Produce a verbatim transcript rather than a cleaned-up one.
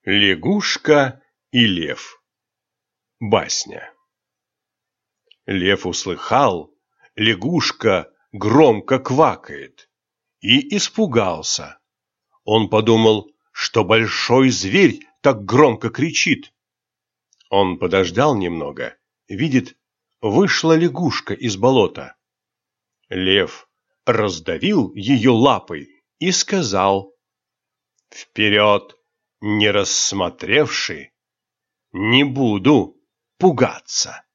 Лягушка и лев. Басня. Лев услыхал, лягушка громко квакает, и испугался. Он подумал, что большой зверь так громко кричит. Он подождал немного, видит, вышла лягушка из болота. Лев раздавил ее лапой и сказал: «Вперед, не рассмотревши, не буду пугаться».